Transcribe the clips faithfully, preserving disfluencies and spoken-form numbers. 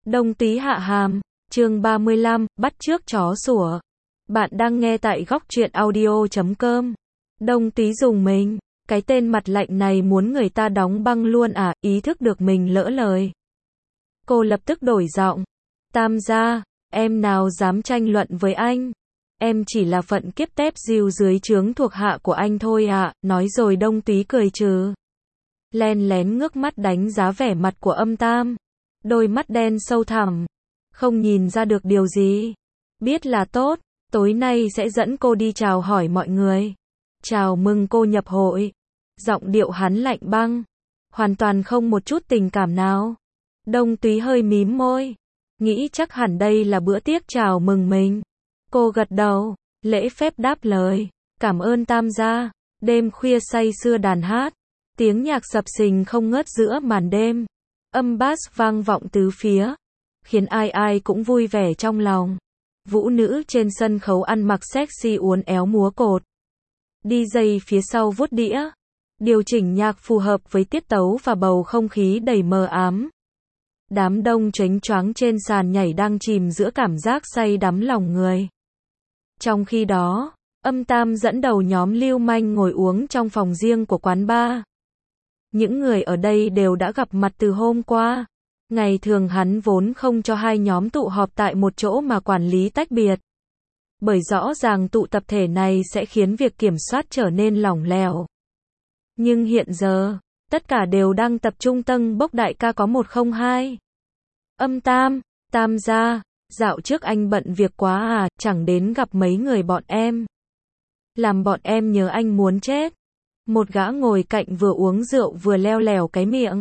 Đông Tý hạ hàm, chương ba mươi lăm, bắt chước chó sủa. Bạn đang nghe tại góc truyện audio chấm com. Đông Tý dùng mình, cái tên mặt lạnh này muốn người ta đóng băng luôn à, ý thức được mình lỡ lời. Cô lập tức đổi giọng. Tam gia, em nào dám tranh luận với anh. Em chỉ là phận kiếp tép diêu dưới trướng thuộc hạ của anh thôi ạ, à. Nói rồi Đông Tý cười trừ. Len lén ngước mắt đánh giá vẻ mặt của Âm Tam. Đôi mắt đen sâu thẳm. Không nhìn ra được điều gì. Biết là tốt, tối nay sẽ dẫn cô đi chào hỏi mọi người. Chào mừng cô nhập hội. Giọng điệu hắn lạnh băng. Hoàn toàn không một chút tình cảm nào. Đông Túy hơi mím môi. Nghĩ chắc hẳn đây là bữa tiệc chào mừng mình. Cô gật đầu, lễ phép đáp lời. Cảm ơn Tam gia. Đêm khuya say sưa đàn hát. Tiếng nhạc sập sình không ngớt giữa màn đêm. Âm bass vang vọng tứ phía. Khiến ai ai cũng vui vẻ trong lòng. Vũ nữ trên sân khấu ăn mặc sexy uốn éo múa cột. đi jây phía sau vuốt đĩa. Điều chỉnh nhạc phù hợp với tiết tấu và bầu không khí đầy mờ ám. Đám đông chếnh choáng trên sàn nhảy đang chìm giữa cảm giác say đắm lòng người. Trong khi đó, Âm Tam dẫn đầu nhóm lưu manh ngồi uống trong phòng riêng của quán bar. Những người ở đây đều đã gặp mặt từ hôm qua. Ngày thường hắn vốn không cho hai nhóm tụ họp tại một chỗ mà quản lý tách biệt. Bởi rõ ràng tụ tập thể này sẽ khiến việc kiểm soát trở nên lỏng lẻo. Nhưng hiện giờ, tất cả đều đang tập trung tâng bốc đại ca có một không hai. Âm Tam, Tam gia, dạo trước anh bận việc quá à, chẳng đến gặp mấy người bọn em. Làm bọn em nhớ anh muốn chết. Một gã ngồi cạnh vừa uống rượu vừa leo lèo cái miệng.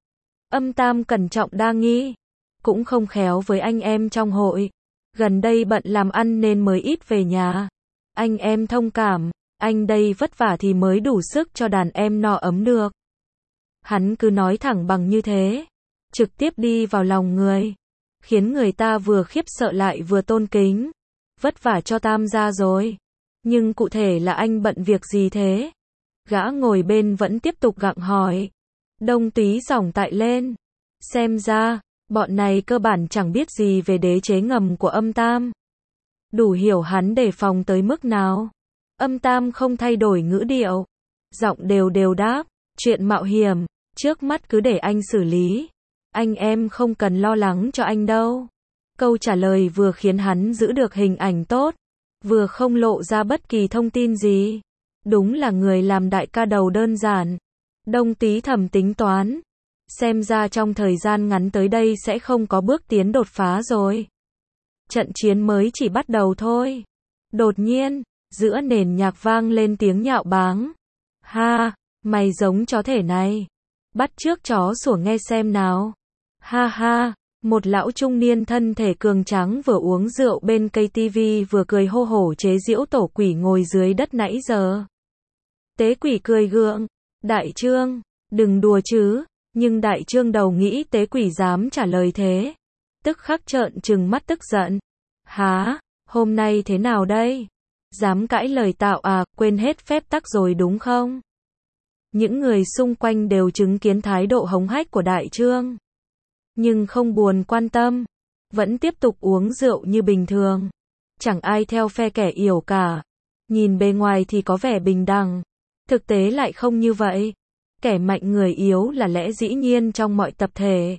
Âm Tam cẩn trọng đa nghi. Cũng không khéo với anh em trong hội. Gần đây bận làm ăn nên mới ít về nhà. Anh em thông cảm, anh đây vất vả thì mới đủ sức cho đàn em no ấm được. Hắn cứ nói thẳng bằng như thế. Trực tiếp đi vào lòng người. Khiến người ta vừa khiếp sợ lại vừa tôn kính. Vất vả cho Tam gia rồi. Nhưng cụ thể là anh bận việc gì thế? Gã ngồi bên vẫn tiếp tục gặng hỏi. Đông Túy giỏng tại lên. Xem ra, bọn này cơ bản chẳng biết gì về đế chế ngầm của Âm Tam. Đủ hiểu hắn đề phòng tới mức nào. Âm Tam không thay đổi ngữ điệu. Giọng đều đều đáp. Chuyện mạo hiểm, trước mắt cứ để anh xử lý. Anh em không cần lo lắng cho anh đâu. Câu trả lời vừa khiến hắn giữ được hình ảnh tốt. Vừa không lộ ra bất kỳ thông tin gì. Đúng là người làm đại ca đầu đơn giản. Đông Tý thầm tính toán. Xem ra trong thời gian ngắn tới đây sẽ không có bước tiến đột phá rồi. Trận chiến mới chỉ bắt đầu thôi. Đột nhiên, giữa nền nhạc vang lên tiếng nhạo báng. Ha, mày giống chó thể này. Bắt chước chó sủa nghe xem nào. Ha ha, một lão trung niên thân thể cường tráng vừa uống rượu bên cây tivi vừa cười hô hổ chế giễu tổ quỷ ngồi dưới đất nãy giờ. Tế quỷ cười gượng. Đại trương, đừng đùa chứ. Nhưng đại trương đầu nghĩ tế quỷ dám trả lời thế. Tức khắc trợn trừng mắt tức giận. Há, hôm nay thế nào đây? Dám cãi lời tạo à, quên hết phép tắc rồi đúng không? Những người xung quanh đều chứng kiến thái độ hống hách của đại trương. Nhưng không buồn quan tâm. Vẫn tiếp tục uống rượu như bình thường. Chẳng ai theo phe kẻ yểu cả. Nhìn bề ngoài thì có vẻ bình đẳng. Thực tế lại không như vậy. Kẻ mạnh người yếu là lẽ dĩ nhiên trong mọi tập thể.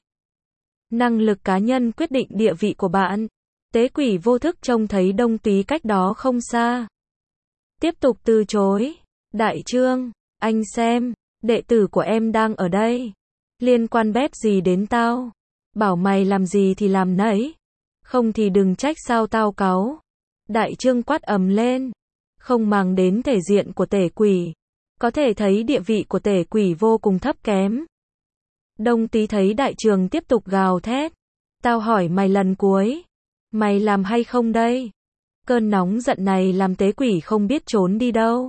Năng lực cá nhân quyết định địa vị của bạn. Tế quỷ vô thức trông thấy Đông Túy cách đó không xa. Tiếp tục từ chối. Đại trương, anh xem, đệ tử của em đang ở đây. Liên quan bét gì đến tao? Bảo mày làm gì thì làm nấy. Không thì đừng trách sao tao cáu. Đại trương quát ầm lên. Không màng đến thể diện của tể quỷ. Có thể thấy địa vị của tể quỷ vô cùng thấp kém. Đông Tý thấy đại trường tiếp tục gào thét. Tao hỏi mày lần cuối. Mày làm hay không đây? Cơn nóng giận này làm tế quỷ không biết trốn đi đâu.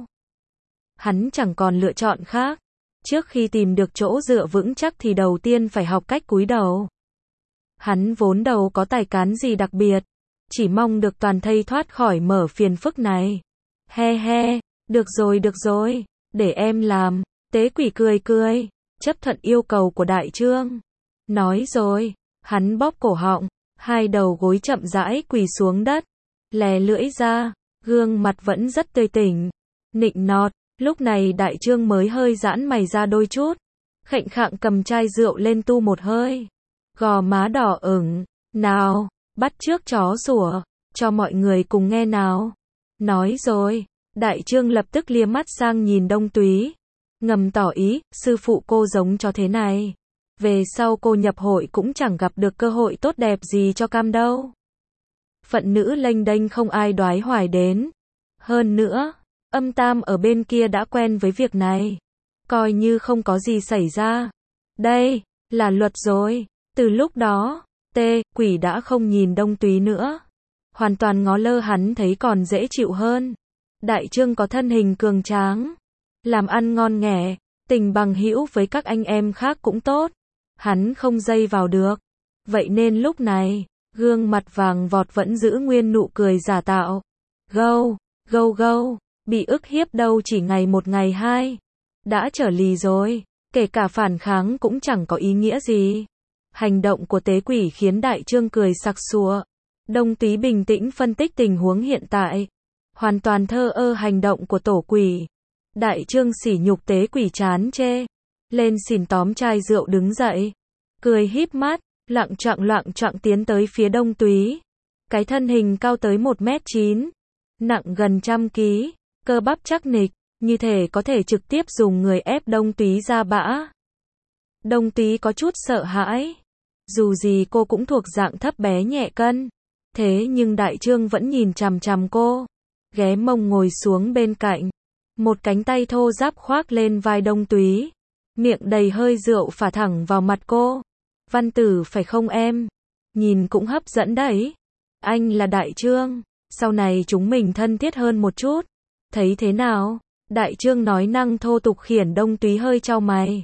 Hắn chẳng còn lựa chọn khác. Trước khi tìm được chỗ dựa vững chắc thì đầu tiên phải học cách cúi đầu. Hắn vốn đâu có tài cán gì đặc biệt. Chỉ mong được toàn thây thoát khỏi mở phiền phức này. He he, được rồi được rồi. Để em làm. Tế quỷ cười cười. Chấp thuận yêu cầu của đại trương. Nói rồi. Hắn bóp cổ họng, hai đầu gối chậm rãi quỳ xuống đất, lè lưỡi ra, gương mặt vẫn rất tươi tỉnh, nịnh nọt. Lúc này Đại Trương mới hơi giãn mày ra đôi chút, khệnh khạng cầm chai rượu lên tu một hơi, gò má đỏ ửng, nào, bắt chước chó sủa, cho mọi người cùng nghe nào. Nói rồi, Đại Trương lập tức lia mắt sang nhìn Đông Túy, ngầm tỏ ý, sư phụ cô giống chó thế này, về sau cô nhập hội cũng chẳng gặp được cơ hội tốt đẹp gì cho cam đâu. Phận nữ lênh đênh không ai đoái hoài đến. Hơn nữa, Âm Tam ở bên kia đã quen với việc này, coi như không có gì xảy ra. Đây, là luật rồi. Từ lúc đó, tê, quỷ đã không nhìn Đông Túy nữa, hoàn toàn ngó lơ hắn thấy còn dễ chịu hơn. Đại Trương có thân hình cường tráng, làm ăn ngon nghẻ, tình bằng hữu với các anh em khác cũng tốt, hắn không dây vào được. Vậy nên lúc này, gương mặt vàng vọt vẫn giữ nguyên nụ cười giả tạo. Gâu, gâu gâu, bị ức hiếp đâu chỉ ngày một ngày hai, đã trở lì rồi, kể cả phản kháng cũng chẳng có ý nghĩa gì. Hành động của tế quỷ khiến Đại Trương cười sặc sụa. Đông Túy bình tĩnh phân tích tình huống hiện tại, hoàn toàn thờ ơ hành động của tổ quỷ. Đại Trương sỉ nhục tế quỷ chán chê, lên xỉn tóm chai rượu đứng dậy, cười híp mắt, lặng choạng loạng choạng tiến tới phía Đông Túy. Cái thân hình cao tới một mét chín, nặng gần trăm ký, cơ bắp chắc nịch, như thể có thể trực tiếp dùng người ép Đông Túy ra bã. Đông Túy có chút sợ hãi, dù gì cô cũng thuộc dạng thấp bé nhẹ cân, thế nhưng Đại Trương vẫn nhìn chằm chằm cô, ghé mông ngồi xuống bên cạnh, một cánh tay thô ráp khoác lên vai Đông Túy, miệng đầy hơi rượu phả thẳng vào mặt cô. Văn tử phải không em? Nhìn cũng hấp dẫn đấy. Anh là Đại Trương, sau này chúng mình thân thiết hơn một chút, thấy thế nào? Đại Trương nói năng thô tục khiển Đông Túy hơi chau mày.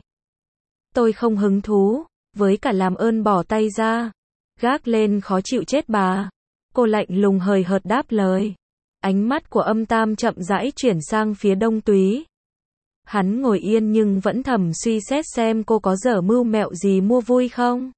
Tôi không hứng thú, với cả làm ơn bỏ tay ra, gác lên khó chịu chết bà. Cô lạnh lùng hời hợt đáp lời. Ánh mắt của Âm Tam chậm rãi chuyển sang phía Đông Túy. Hắn ngồi yên nhưng vẫn thầm suy xét xem cô có dở mưu mẹo gì mua vui không.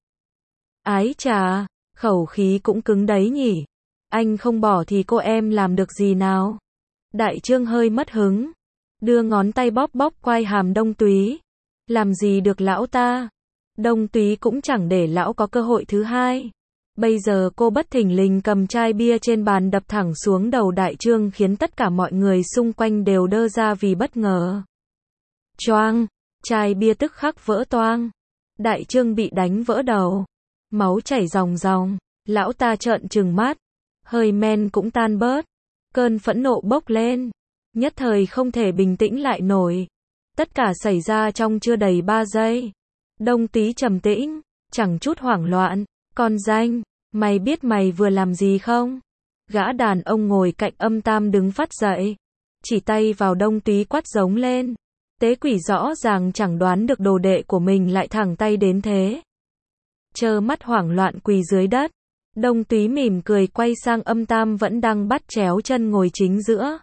Ái chà, khẩu khí cũng cứng đấy nhỉ. Anh không bỏ thì cô em làm được gì nào? Đại Trương hơi mất hứng, đưa ngón tay bóp bóp quai hàm Đông Túy. Làm gì được lão ta? Đông Túy cũng chẳng để lão có cơ hội thứ hai. Bây giờ cô bất thình lình cầm chai bia trên bàn đập thẳng xuống đầu Đại Trương khiến tất cả mọi người xung quanh đều đơ ra vì bất ngờ. Choang, chai bia tức khắc vỡ toang. Đại Trương bị đánh vỡ đầu, máu chảy ròng ròng, lão ta trợn trừng mắt, hơi men cũng tan bớt, cơn phẫn nộ bốc lên, nhất thời không thể bình tĩnh lại nổi. Tất cả xảy ra trong chưa đầy ba giây. Đông Túy trầm tĩnh, chẳng chút hoảng loạn. Con danh, mày biết mày vừa làm gì không? Gã đàn ông ngồi cạnh Âm Tam đứng phát dậy, chỉ tay vào Đông Túy quát giống lên. Tế quỷ rõ ràng chẳng đoán được đồ đệ của mình lại thẳng tay đến thế, trơ mắt hoảng loạn quỳ dưới đất. Đông Túy mỉm cười quay sang Âm Tam vẫn đang bắt chéo chân ngồi chính giữa,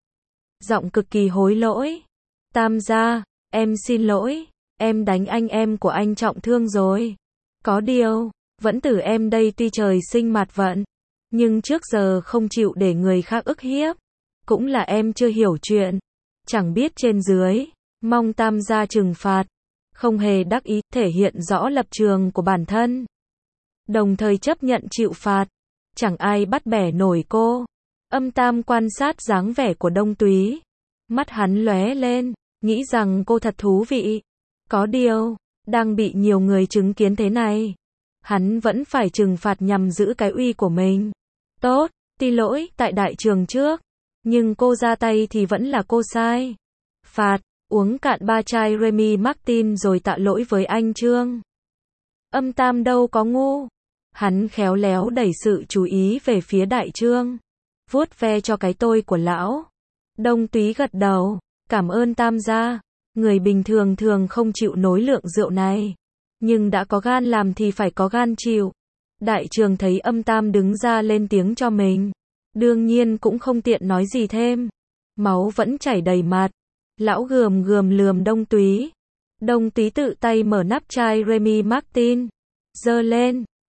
giọng cực kỳ hối lỗi. Tam gia, em xin lỗi, em đánh anh em của anh trọng thương rồi. Có điều, vẫn tử em đây tuy trời sinh mạt vận, nhưng trước giờ không chịu để người khác ức hiếp. Cũng là em chưa hiểu chuyện, chẳng biết trên dưới, mong tam gia trừng phạt. Không hề đắc ý, thể hiện rõ lập trường của bản thân, đồng thời chấp nhận chịu phạt. Chẳng ai bắt bẻ nổi cô. Âm Tam quan sát dáng vẻ của Đông Túy, mắt hắn lóe lên, nghĩ rằng cô thật thú vị. Có điều, đang bị nhiều người chứng kiến thế này, hắn vẫn phải trừng phạt nhằm giữ cái uy của mình. Tốt, tuy lỗi tại đại trường trước, nhưng cô ra tay thì vẫn là cô sai. Phạt, uống cạn ba chai Remy Martin rồi tạ lỗi với anh Trương. Âm Tam đâu có ngu. Hắn khéo léo đẩy sự chú ý về phía Đại Trương, vuốt ve cho cái tôi của lão. Đông Túy gật đầu, cảm ơn Tam gia. Người bình thường thường không chịu nổi lượng rượu này, nhưng đã có gan làm thì phải có gan chịu. Đại Trường thấy Âm Tam đứng ra lên tiếng cho mình, đương nhiên cũng không tiện nói gì thêm. Máu vẫn chảy đầy mặt. Lão gườm gườm lườm Đông Túy. Đông Túy tự tay mở nắp chai Remy Martin, giơ lên,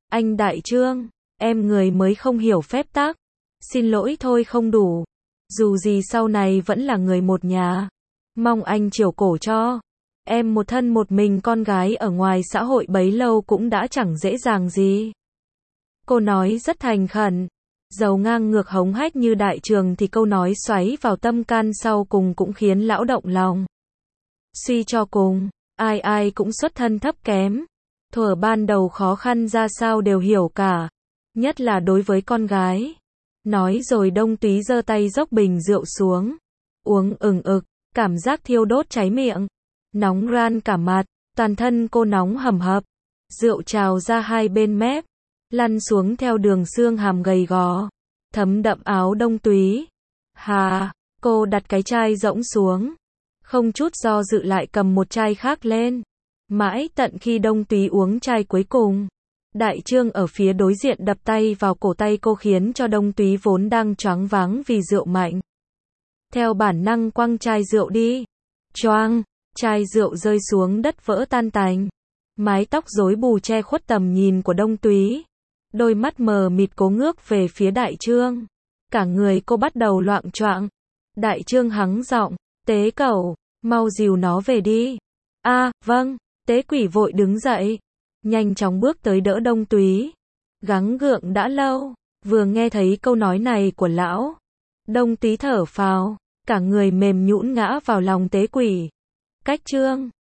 Anh Đại Trương, em người mới không hiểu phép tắc. Xin lỗi thôi không đủ. Dù gì sau này vẫn là người một nhà. Mong anh chiều cổ cho. Em một thân một mình con gái ở ngoài xã hội bấy lâu cũng đã chẳng dễ dàng gì. Cô nói rất thành khẩn. Giàu ngang ngược hống hách như Đại Trường thì câu nói xoáy vào tâm can sau cùng cũng khiến lão động lòng. Suy cho cùng, ai ai cũng xuất thân thấp kém. Thuở ban đầu khó khăn ra sao đều hiểu cả. Nhất là đối với con gái. Nói rồi Đông Túy giơ tay dốc bình rượu xuống. Uống ừng ực, cảm giác thiêu đốt cháy miệng. Nóng ran cả mặt, toàn thân cô nóng hầm hập. Rượu trào ra hai bên mép, lăn xuống theo đường xương hàm gầy gò, thấm đậm áo Đông Túy. Hà, cô đặt cái chai rỗng xuống, không chút do dự lại cầm một chai khác lên. Mãi tận khi Đông Túy uống chai cuối cùng, Đại Trương ở phía đối diện đập tay vào cổ tay cô khiến cho Đông Túy vốn đang choáng váng vì rượu mạnh. Theo bản năng quăng chai rượu đi. Choang, chai rượu rơi xuống đất vỡ tan tành. Mái tóc rối bù che khuất tầm nhìn của Đông Túy. Đôi mắt mờ mịt cố ngước về phía Đại Trương. Cả người cô bắt đầu loạng choạng. Đại Trương hắng giọng, tế cẩu, mau dìu nó về đi. A, à, vâng, tế quỷ vội đứng dậy. Nhanh chóng bước tới đỡ Đông Túy. Gắng gượng đã lâu, vừa nghe thấy câu nói này của lão. Đông Túy thở phào, cả người mềm nhũn ngã vào lòng tế quỷ. Cách Trương,